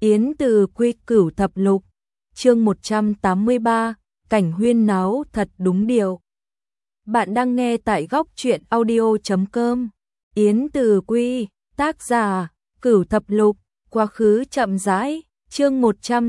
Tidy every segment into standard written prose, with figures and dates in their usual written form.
Yến Từ Quy Cửu Thập Lục, chương 183, cảnh huyên náo thật đúng điều. Bạn đang nghe tại góc truyện audio.com. Yến Từ Quy, tác giả, Cửu Thập Lục, quá khứ chậm rãi, chương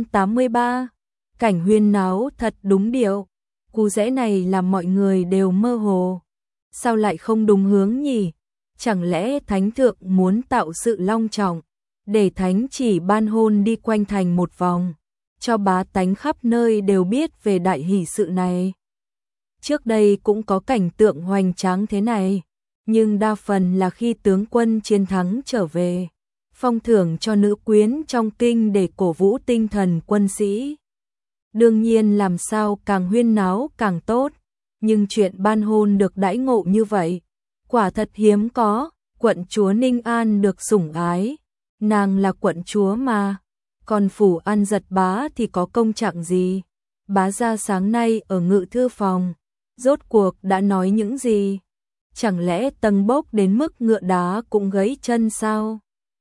183, cảnh huyên náo thật đúng điều. Cú rẽ này làm mọi người đều mơ hồ. Sao lại không đúng hướng nhỉ? Chẳng lẽ Thánh Thượng muốn tạo sự long trọng, để Thánh chỉ ban hôn đi quanh thành một vòng, cho bá tánh khắp nơi đều biết về đại hỷ sự này. Trước đây cũng có cảnh tượng hoành tráng thế này, nhưng đa phần là khi tướng quân chiến thắng trở về, phong thưởng cho nữ quyến trong kinh để cổ vũ tinh thần quân sĩ. Đương nhiên làm sao càng huyên náo càng tốt, nhưng chuyện ban hôn được đãi ngộ như vậy, quả thật hiếm có. Quận chúa Ninh An được sủng ái, nàng là quận chúa mà, còn phủ An Giật bá thì có công trạng gì? Bá gia sáng nay ở ngự thư phòng, rốt cuộc đã nói những gì? Chẳng lẽ tầng bốc đến mức ngựa đá cũng gãy chân sao?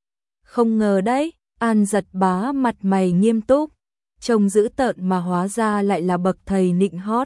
Không ngờ đấy, An Giật bá mặt mày nghiêm túc, trông dữ tợn mà hóa ra lại là bậc thầy nịnh hót.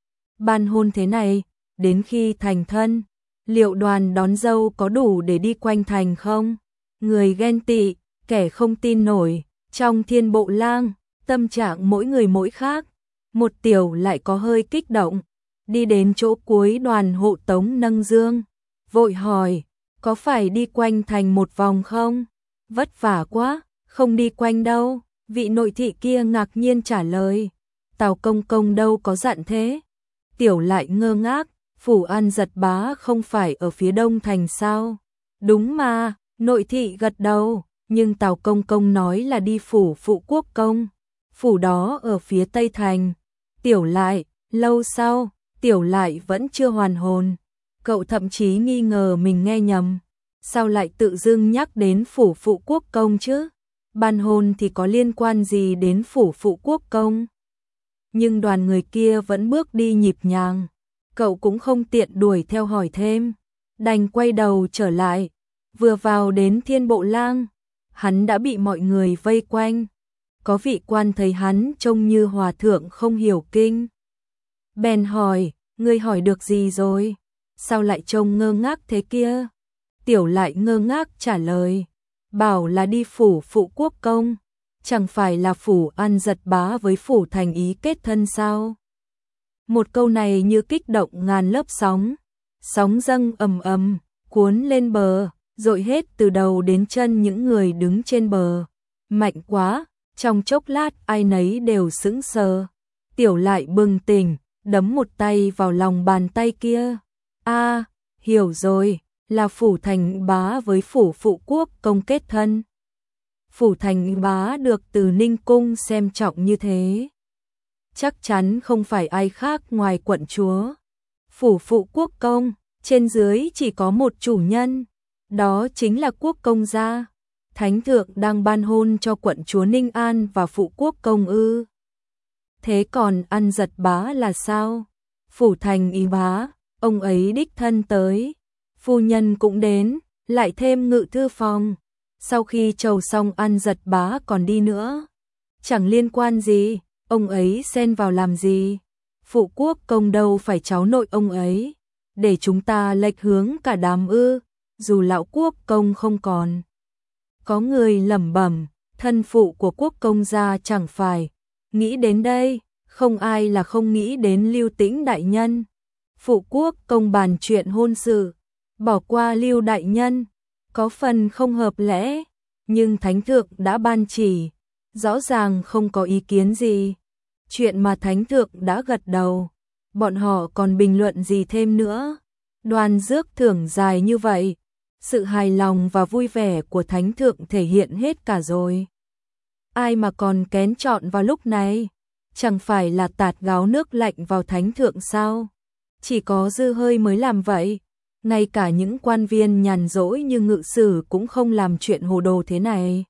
Ban hôn thế này, đến khi thành thân, liệu đoàn đón dâu có đủ để đi quanh thành không? Người ghen tị, kẻ không tin nổi, trong Thiên Bộ Lang, tâm trạng mỗi người mỗi khác. Một tiểu lại có hơi kích động, đi đến chỗ cuối đoàn hộ tống nâng dương, vội hỏi, có phải đi quanh thành một vòng không? Vất vả quá, không đi quanh đâu. Vị nội thị kia ngạc nhiên trả lời, Tào công công đâu có dặn thế. Tiểu lại ngơ ngác, phủ An Giật bá không phải ở phía đông thành sao? Đúng mà, nội thị gật đầu, nhưng Tào công công nói là đi phủ Phụ Quốc công, phủ đó ở phía tây thành. Tiểu lại, lâu sau, tiểu lại vẫn chưa hoàn hồn, cậu thậm chí nghi ngờ mình nghe nhầm. Sao lại tự dưng nhắc đến phủ Phụ Quốc công chứ? Ban hôn thì có liên quan gì đến phủ Phụ Quốc công? Nhưng đoàn người kia vẫn bước đi nhịp nhàng, cậu cũng không tiện đuổi theo hỏi thêm, đành quay đầu trở lại. Vừa vào đến Thiên Bộ Lang, hắn đã bị mọi người vây quanh. Có vị quan thấy hắn trông như hòa thượng không hiểu kinh, bèn hỏi, ngươi hỏi được gì rồi? Sao lại trông ngơ ngác thế kia? Tiểu lại ngơ ngác trả lời, bảo là đi phủ Phụ Quốc công, chẳng phải là phủ An Giật bá với phủ thành ý kết thân sao? Một câu này như kích động ngàn lớp sóng, sóng dâng ầm ầm, cuốn lên bờ, dội hết từ đầu đến chân những người đứng trên bờ. Mạnh quá, trong chốc lát ai nấy đều sững sờ. Tiểu lại bừng tỉnh, đấm một tay vào lòng bàn tay kia. A, hiểu rồi, là phủ thành bá với phủ Phụ Quốc công kết thân. Phủ thành bá được từ Ninh cung xem trọng như thế, chắc chắn không phải ai khác ngoài quận chúa. Phủ Phụ Quốc công, trên dưới chỉ có một chủ nhân, đó chính là Quốc công gia. Thánh thượng đang ban hôn cho quận chúa Ninh An và Phụ Quốc công ư? Thế còn An Giật bá là sao? Phủ thành ý bá, ông ấy đích thân tới, phu nhân cũng đến, lại thêm ngự thư phòng. Sau khi chầu xong An Giật bá còn đi nữa. Chẳng liên quan gì, ông ấy xen vào làm gì? Phụ Quốc công đâu phải cháu nội ông ấy, để chúng ta lệch hướng cả đám ư? Dù lão Quốc công không còn. Có người lẩm bẩm, thân phụ của Quốc công gia chẳng phải. Nghĩ đến đây, không ai là không nghĩ đến Lưu Tĩnh đại nhân. Phụ Quốc công bàn chuyện hôn sự, bỏ qua Lưu đại nhân, có phần không hợp lẽ, nhưng Thánh thượng đã ban chỉ, rõ ràng không có ý kiến gì. Chuyện mà Thánh thượng đã gật đầu, bọn họ còn bình luận gì thêm nữa? Đoàn rước thưởng dài như vậy, sự hài lòng và vui vẻ của Thánh thượng thể hiện hết cả rồi. Ai mà còn kén chọn vào lúc này? Chẳng phải là tạt gáo nước lạnh vào Thánh thượng sao? Chỉ có dư hơi mới làm vậy. Ngay cả những quan viên nhàn rỗi như ngự sử cũng không làm chuyện hồ đồ thế này.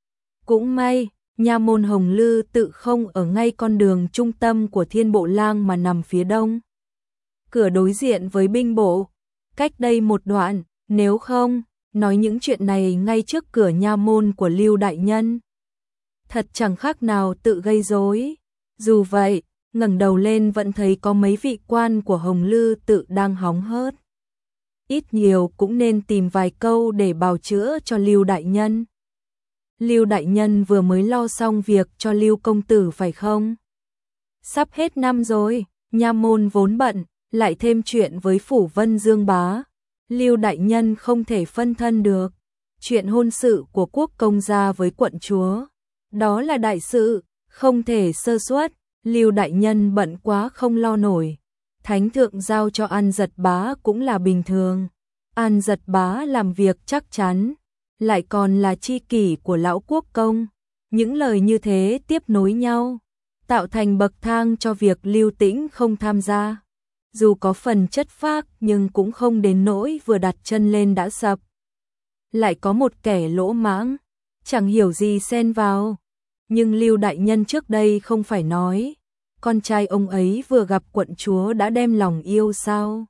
Cũng may, nha môn Hồng Lư tự không ở ngay con đường trung tâm của Thiên Bộ Lang mà nằm phía đông. Cửa đối diện với binh bộ, cách đây một đoạn, nếu không, nói những chuyện này ngay trước cửa nha môn của Lưu đại nhân. thật chẳng khác nào tự gây rối. Dù vậy, ngẩng đầu lên vẫn thấy có mấy vị quan của Hồng Lư tự đang hóng hớt. Ít nhiều cũng nên tìm vài câu để bào chữa cho Lưu đại nhân. Lưu đại nhân vừa mới lo xong việc cho Lưu công tử phải không? Sắp hết năm rồi, nha môn vốn bận, lại thêm chuyện với phủ Vân Dương bá. Lưu đại nhân không thể phân thân được. Chuyện hôn sự của quốc công gia với quận chúa, đó là đại sự, không thể sơ suất. Lưu đại nhân bận quá không lo nổi. Thánh thượng giao cho An Giật bá cũng là bình thường. An Giật bá làm việc chắc chắn, lại còn là tri kỷ của lão quốc công. Những lời như thế tiếp nối nhau, tạo thành bậc thang cho việc Lưu Tĩnh không tham gia. Dù có phần chất phác nhưng cũng không đến nỗi vừa đặt chân lên đã sập. Lại có một kẻ lỗ mãng, chẳng hiểu gì xen vào. Nhưng Lưu đại nhân trước đây không phải nói, con trai ông ấy vừa gặp quận chúa đã đem lòng yêu sao?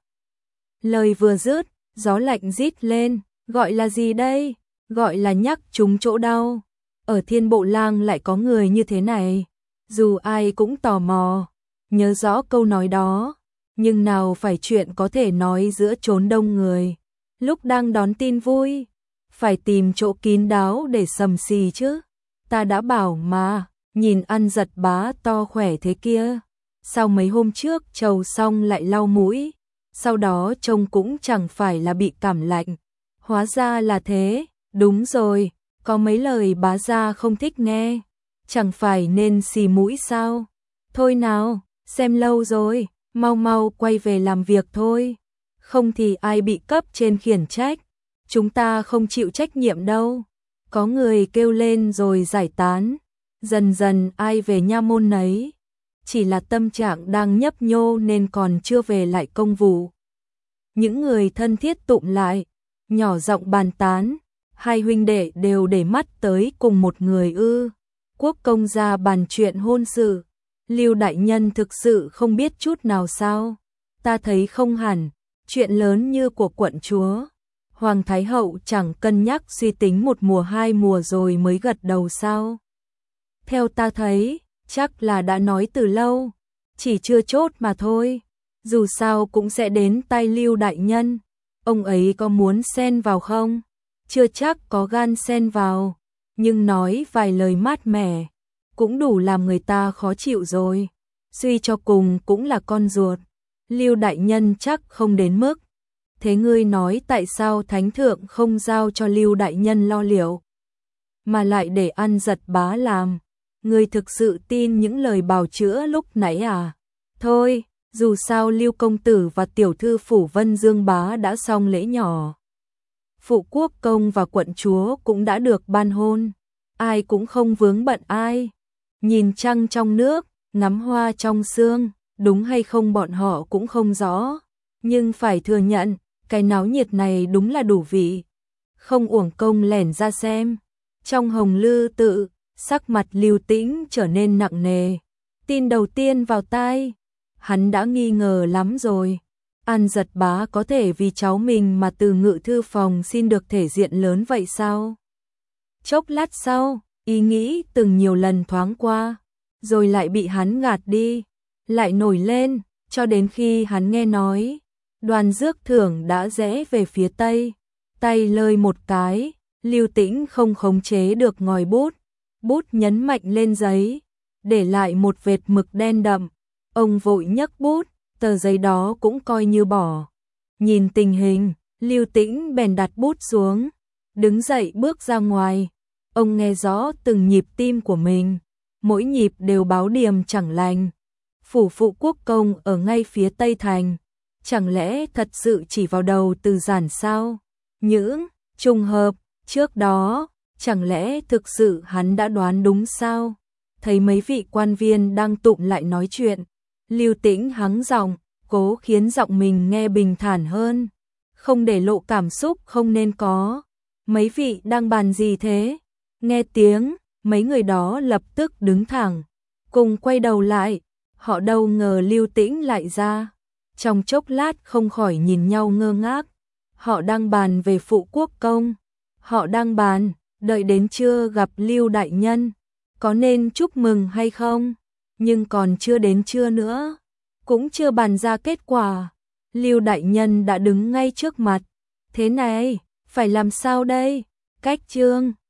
Lời vừa dứt, gió lạnh rít lên, gọi là gì đây? Gọi là nhắc trúng chỗ đau. Ở Thiên Bộ Lang lại có người như thế này. Dù ai cũng tò mò, nhớ rõ câu nói đó, nhưng nào phải chuyện có thể nói giữa chốn đông người. Lúc đang đón tin vui, phải tìm chỗ kín đáo để sầm xì chứ. Ta đã bảo mà, nhìn An Giật bá to khỏe thế kia. Sao mấy hôm trước trầu xong lại lau mũi, sau đó trông cũng chẳng phải là bị cảm lạnh. Hóa ra là thế, đúng rồi, có mấy lời bá gia không thích nghe. Chẳng phải nên xì mũi sao? Thôi nào, xem lâu rồi, mau mau quay về làm việc thôi. Không thì ai bị cấp trên khiển trách. Chúng ta không chịu trách nhiệm đâu. Có người kêu lên rồi giải tán. Dần dần ai về nha môn nấy. Chỉ là tâm trạng đang nhấp nhô nên còn chưa về lại công vụ. Những người thân thiết tụm lại, nhỏ giọng bàn tán. Hai huynh đệ đều để mắt tới cùng một người ư? Quốc công gia bàn chuyện hôn sự. Lưu đại nhân thực sự không biết chút nào sao? Ta thấy không hẳn, chuyện lớn như của quận chúa. Hoàng Thái Hậu chẳng cân nhắc suy tính một mùa hai mùa rồi mới gật đầu sao? Theo ta thấy, chắc là đã nói từ lâu, chỉ chưa chốt mà thôi. Dù sao cũng sẽ đến tay Lưu đại nhân. Ông ấy có muốn xen vào không? Chưa chắc có gan xen vào, nhưng nói vài lời mát mẻ cũng đủ làm người ta khó chịu rồi. Suy cho cùng cũng là con ruột. Lưu đại nhân chắc không đến mức. Thế ngươi nói tại sao thánh thượng không giao cho Lưu đại nhân lo liệu, mà lại để An Giật bá làm? Ngươi thực sự tin những lời bào chữa lúc nãy à? Thôi, dù sao Lưu công tử và tiểu thư phủ Vân Dương bá đã xong lễ nhỏ. Phụ quốc công và quận chúa cũng đã được ban hôn. Ai cũng không vướng bận ai. Nhìn trăng trong nước, ngắm hoa trong sương, đúng hay không bọn họ cũng không rõ. Nhưng phải thừa nhận, cái náo nhiệt này đúng là đủ vị. Không uổng công lẻn ra xem. Trong Hồng Lư tự, sắc mặt Lưu Tĩnh trở nên nặng nề. Tin đầu tiên vào tai, hắn đã nghi ngờ lắm rồi. An Giật bá có thể vì cháu mình mà từ ngự thư phòng xin được thể diện lớn vậy sao? Chốc lát sau, ý nghĩ từng nhiều lần thoáng qua, rồi lại bị hắn gạt đi, lại nổi lên, cho đến khi hắn nghe nói Đoàn Dước Thưởng đã rẽ về phía tây, tay lơi một cái, Lưu Tĩnh không khống chế được ngòi bút, bút nhấn mạnh lên giấy, để lại một vệt mực đen đậm. Ông vội nhấc bút, tờ giấy đó cũng coi như bỏ. Nhìn tình hình, Lưu Tĩnh bèn đặt bút xuống, đứng dậy bước ra ngoài. Ông nghe rõ từng nhịp tim của mình, mỗi nhịp đều báo điểm chẳng lành. Phủ phụ quốc công ở ngay phía tây thành, chẳng lẽ thật sự chỉ vào đầu Từ Giản sao? Những trùng hợp trước đó, chẳng lẽ thực sự hắn đã đoán đúng sao? Thấy mấy vị quan viên đang tụm lại nói chuyện, Lưu Tĩnh hắng giọng, cố khiến giọng mình nghe bình thản hơn, không để lộ cảm xúc không nên có. Mấy vị đang bàn gì thế? Nghe tiếng, mấy người đó lập tức đứng thẳng, cùng quay đầu lại. Họ đâu ngờ Lưu Tĩnh lại ra. Trong chốc lát không khỏi nhìn nhau ngơ ngác. Họ đang bàn về phụ quốc công. Họ đang bàn, đợi đến trưa gặp Lưu đại nhân. có nên chúc mừng hay không? Nhưng còn chưa đến trưa nữa, cũng chưa bàn ra kết quả. Lưu đại nhân đã đứng ngay trước mặt. Thế này, phải làm sao đây? Cách Trương